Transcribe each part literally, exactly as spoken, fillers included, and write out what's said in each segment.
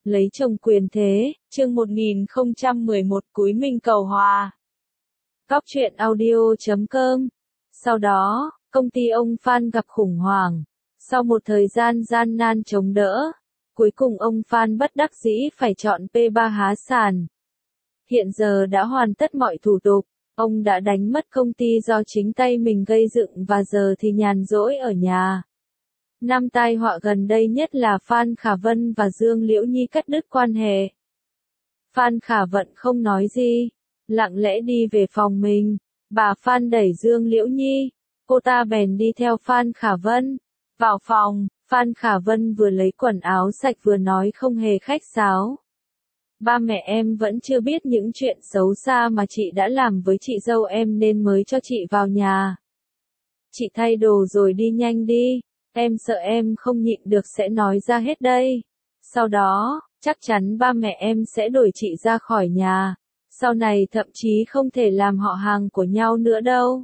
Lấy chồng quyền thế, chương một nghìn không trăm mười một Cúi mình cầu hòa. Cóc truyện audio chấm com. Sau đó, công ty ông Phan gặp khủng hoảng. Sau một thời gian gian nan chống đỡ, cuối cùng ông Phan bất đắc dĩ phải chọn pê ba há sàn. Hiện giờ đã hoàn tất mọi thủ tục, ông đã đánh mất công ty do chính tay mình gây dựng và giờ thì nhàn rỗi ở nhà. Năm tai họa gần đây nhất là Phan Khả Vân và Dương Liễu Nhi cắt đứt quan hệ. Phan Khả Vận không nói gì, lặng lẽ đi về phòng mình. Bà Phan đẩy Dương Liễu Nhi, cô ta bèn đi theo Phan Khả Vân. Vào phòng, Phan Khả Vân vừa lấy quần áo sạch vừa nói không hề khách sáo. Ba mẹ em vẫn chưa biết những chuyện xấu xa mà chị đã làm với chị dâu em nên mới cho chị vào nhà. Chị thay đồ rồi đi nhanh đi, em sợ em không nhịn được sẽ nói ra hết đây. Sau đó, chắc chắn ba mẹ em sẽ đuổi chị ra khỏi nhà, sau này thậm chí không thể làm họ hàng của nhau nữa đâu.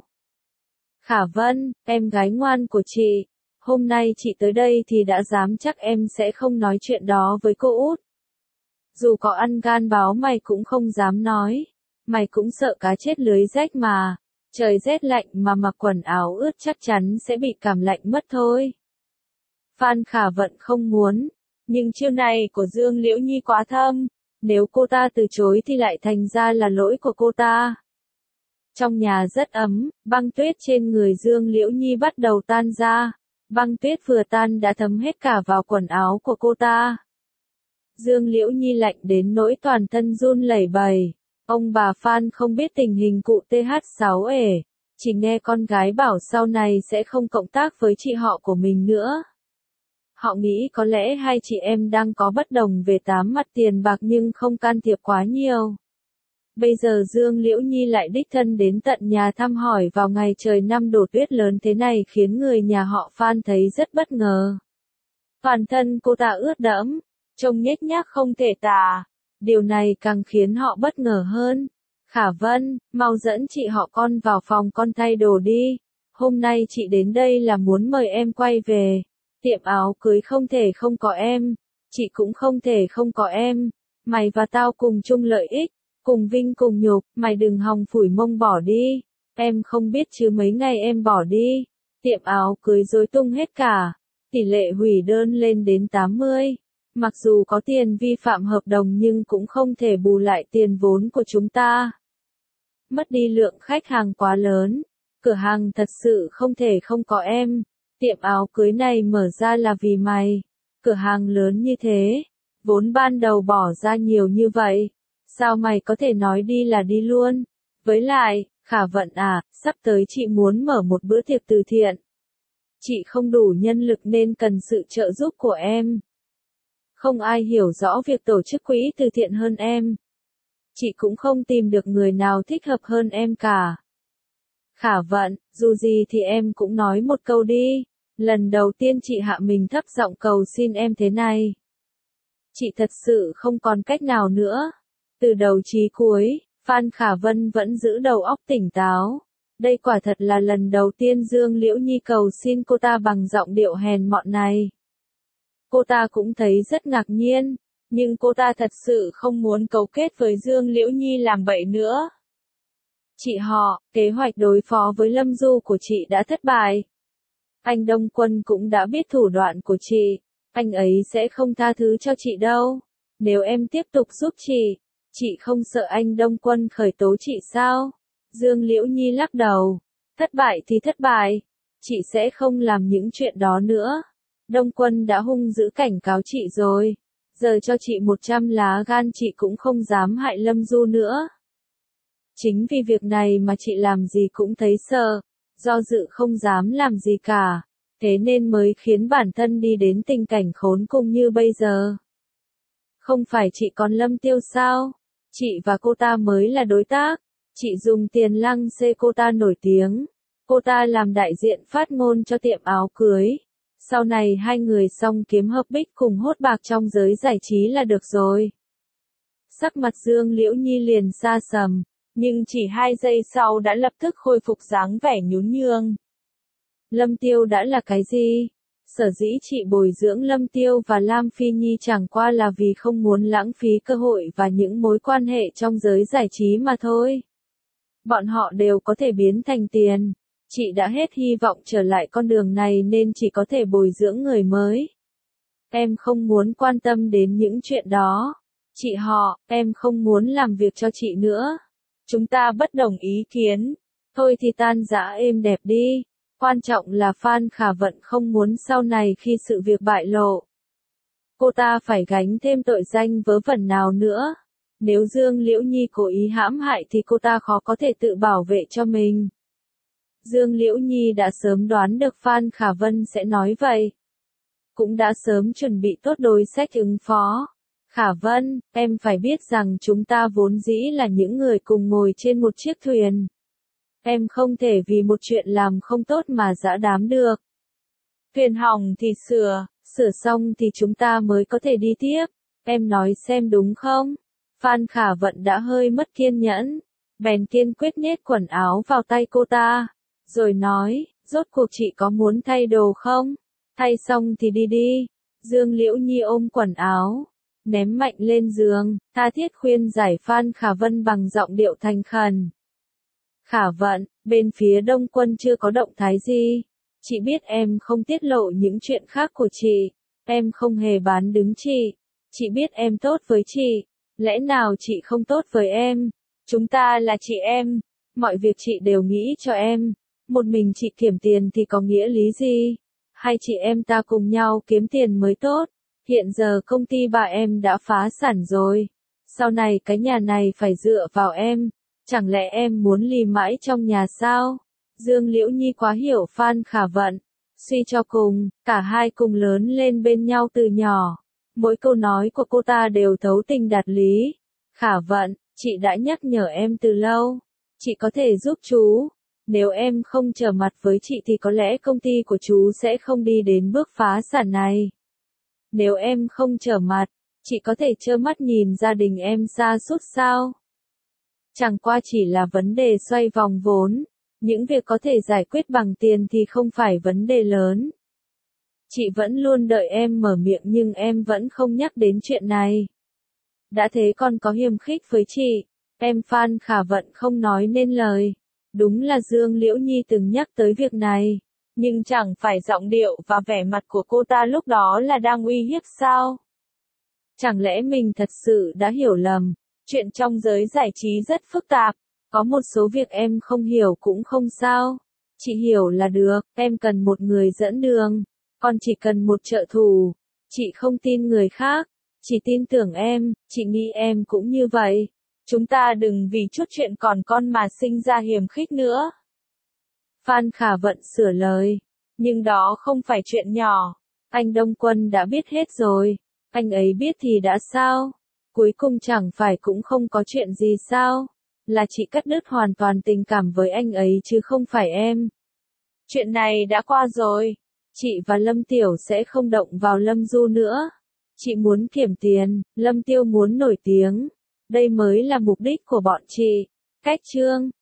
Khả Vân, em gái ngoan của chị, hôm nay chị tới đây thì đã dám chắc em sẽ không nói chuyện đó với cô út. Dù có ăn gan báo mày cũng không dám nói, mày cũng sợ cá chết lưới rách mà, trời rét lạnh mà mặc quần áo ướt chắc chắn sẽ bị cảm lạnh mất thôi. Phan Khả Vận không muốn, nhưng chiêu này của Dương Liễu Nhi quá thâm, nếu cô ta từ chối thì lại thành ra là lỗi của cô ta. Trong nhà rất ấm, băng tuyết trên người Dương Liễu Nhi bắt đầu tan ra, băng tuyết vừa tan đã thấm hết cả vào quần áo của cô ta. Dương Liễu Nhi lạnh đến nỗi toàn thân run lẩy bẩy. Ông bà Phan không biết tình hình cụ tê hát sáu ể, chỉ nghe con gái bảo sau này sẽ không cộng tác với chị họ của mình nữa. Họ nghĩ có lẽ hai chị em đang có bất đồng về tám mặt tiền bạc nhưng không can thiệp quá nhiều. Bây giờ Dương Liễu Nhi lại đích thân đến tận nhà thăm hỏi vào ngày trời năm đổ tuyết lớn thế này khiến người nhà họ Phan thấy rất bất ngờ. Toàn thân cô ta ướt đẫm, trông nhếch nhác không thể tả. Điều này càng khiến họ bất ngờ hơn. Khả Vân, mau dẫn chị họ con vào phòng con thay đồ đi. Hôm nay chị đến đây là muốn mời em quay về. Tiệm áo cưới không thể không có em. Chị cũng không thể không có em. Mày và tao cùng chung lợi ích, cùng vinh cùng nhục. Mày đừng hòng phủi mông bỏ đi. Em không biết chứ mấy ngày em bỏ đi, tiệm áo cưới rối tung hết cả. Tỷ lệ hủy đơn lên đến tám mươi. Mặc dù có tiền vi phạm hợp đồng nhưng cũng không thể bù lại tiền vốn của chúng ta. Mất đi lượng khách hàng quá lớn. Cửa hàng thật sự không thể không có em. Tiệm áo cưới này mở ra là vì mày. Cửa hàng lớn như thế. Vốn ban đầu bỏ ra nhiều như vậy. Sao mày có thể nói đi là đi luôn? Với lại, Khả Vận à, sắp tới chị muốn mở một bữa tiệc từ thiện. Chị không đủ nhân lực nên cần sự trợ giúp của em. Không ai hiểu rõ việc tổ chức quỹ từ thiện hơn em. Chị cũng không tìm được người nào thích hợp hơn em cả. Khả Vận, dù gì thì em cũng nói một câu đi. Lần đầu tiên chị hạ mình thấp giọng cầu xin em thế này. Chị thật sự không còn cách nào nữa. Từ đầu chí cuối, Phan Khả Vân vẫn giữ đầu óc tỉnh táo. Đây quả thật là lần đầu tiên Dương Liễu Nhi cầu xin cô ta bằng giọng điệu hèn mọn này. Cô ta cũng thấy rất ngạc nhiên, nhưng cô ta thật sự không muốn cấu kết với Dương Liễu Nhi làm bậy nữa. Chị họ, kế hoạch đối phó với Lâm Du của chị đã thất bại. Anh Đông Quân cũng đã biết thủ đoạn của chị, anh ấy sẽ không tha thứ cho chị đâu. Nếu em tiếp tục giúp chị, chị không sợ anh Đông Quân khởi tố chị sao? Dương Liễu Nhi lắc đầu. Thất bại thì thất bại, chị sẽ không làm những chuyện đó nữa. Đông Quân đã hung dữ cảnh cáo chị rồi. Giờ cho chị một trăm lá gan chị cũng không dám hại Lâm Du nữa. Chính vì việc này mà chị làm gì cũng thấy sợ, do dự không dám làm gì cả. Thế nên mới khiến bản thân đi đến tình cảnh khốn cùng như bây giờ. Không phải chị còn Lâm Tiêu sao? Chị và cô ta mới là đối tác. Chị dùng tiền lăng xê cô ta nổi tiếng. Cô ta làm đại diện phát ngôn cho tiệm áo cưới. Sau này hai người song kiếm hợp bích cùng hốt bạc trong giới giải trí là được rồi. Sắc mặt Dương Liễu Nhi liền xa sầm, nhưng chỉ hai giây sau đã lập tức khôi phục dáng vẻ nhún nhường. Lâm Tiêu đã là cái gì? Sở dĩ chị bồi dưỡng Lâm Tiêu và Lam Phi Nhi chẳng qua là vì không muốn lãng phí cơ hội và những mối quan hệ trong giới giải trí mà thôi. Bọn họ đều có thể biến thành tiền. Chị đã hết hy vọng trở lại con đường này nên chỉ có thể bồi dưỡng người mới. Em không muốn quan tâm đến những chuyện đó. Chị họ, em không muốn làm việc cho chị nữa. Chúng ta bất đồng ý kiến. Thôi thì tan rã êm đẹp đi. Quan trọng là Phan Khả Vận không muốn sau này khi sự việc bại lộ, cô ta phải gánh thêm tội danh vớ vẩn nào nữa. Nếu Dương Liễu Nhi cố ý hãm hại thì cô ta khó có thể tự bảo vệ cho mình. Dương Liễu Nhi đã sớm đoán được Phan Khả Vân sẽ nói vậy. Cũng đã sớm chuẩn bị tốt đối sách ứng phó. Khả Vân, em phải biết rằng chúng ta vốn dĩ là những người cùng ngồi trên một chiếc thuyền. Em không thể vì một chuyện làm không tốt mà giã đám được. Thuyền hỏng thì sửa, sửa xong thì chúng ta mới có thể đi tiếp. Em nói xem đúng không? Phan Khả Vận đã hơi mất kiên nhẫn. Bèn kiên quyết nhét quần áo vào tay cô ta. Rồi nói, rốt cuộc chị có muốn thay đồ không? Thay xong thì đi đi. Dương Liễu Nhi ôm quần áo, ném mạnh lên giường, tha thiết khuyên giải Phan Khả Vân bằng giọng điệu thành khẩn. Khả Vận, bên phía Đông Quân chưa có động thái gì. Chị biết em không tiết lộ những chuyện khác của chị. Em không hề bán đứng chị. Chị biết em tốt với chị. Lẽ nào chị không tốt với em? Chúng ta là chị em. Mọi việc chị đều nghĩ cho em. Một mình chị kiếm tiền thì có nghĩa lý gì? Hai chị em ta cùng nhau kiếm tiền mới tốt. Hiện giờ công ty bà em đã phá sản rồi. Sau này cái nhà này phải dựa vào em. Chẳng lẽ em muốn lì mãi trong nhà sao? Dương Liễu Nhi quá hiểu Phan Khả Vận. Suy cho cùng, cả hai cùng lớn lên bên nhau từ nhỏ. Mỗi câu nói của cô ta đều thấu tình đạt lý. Khả Vận, chị đã nhắc nhở em từ lâu. Chị có thể giúp chú. Nếu em không trở mặt với chị thì có lẽ công ty của chú sẽ không đi đến bước phá sản này. Nếu em không trở mặt, chị có thể trơ mắt nhìn gia đình em sa sút sao? Chẳng qua chỉ là vấn đề xoay vòng vốn. Những việc có thể giải quyết bằng tiền thì không phải vấn đề lớn. Chị vẫn luôn đợi em mở miệng nhưng em vẫn không nhắc đến chuyện này. Đã thế còn có hiềm khích với chị. Em Phan Khả Vận không nói nên lời. Đúng là Dương Liễu Nhi từng nhắc tới việc này. Nhưng chẳng phải giọng điệu và vẻ mặt của cô ta lúc đó là đang uy hiếp sao? Chẳng lẽ mình thật sự đã hiểu lầm? Chuyện trong giới giải trí rất phức tạp. Có một số việc em không hiểu cũng không sao. Chị hiểu là được, em cần một người dẫn đường. Còn chỉ cần một trợ thủ. Chị không tin người khác. Chỉ tin tưởng em, chị nghĩ em cũng như vậy. Chúng ta đừng vì chút chuyện còn con mà sinh ra hiềm khích nữa. Phan Khả Vận sửa lời. Nhưng đó không phải chuyện nhỏ. Anh Đông Quân đã biết hết rồi. Anh ấy biết thì đã sao? Cuối cùng chẳng phải cũng không có chuyện gì sao? Là chị cắt đứt hoàn toàn tình cảm với anh ấy chứ không phải em. Chuyện này đã qua rồi. Chị và Lâm Tiểu sẽ không động vào Lâm Du nữa. Chị muốn kiếm tiền, Lâm Tiêu muốn nổi tiếng. Đây mới là mục đích của bọn chị. Cách chương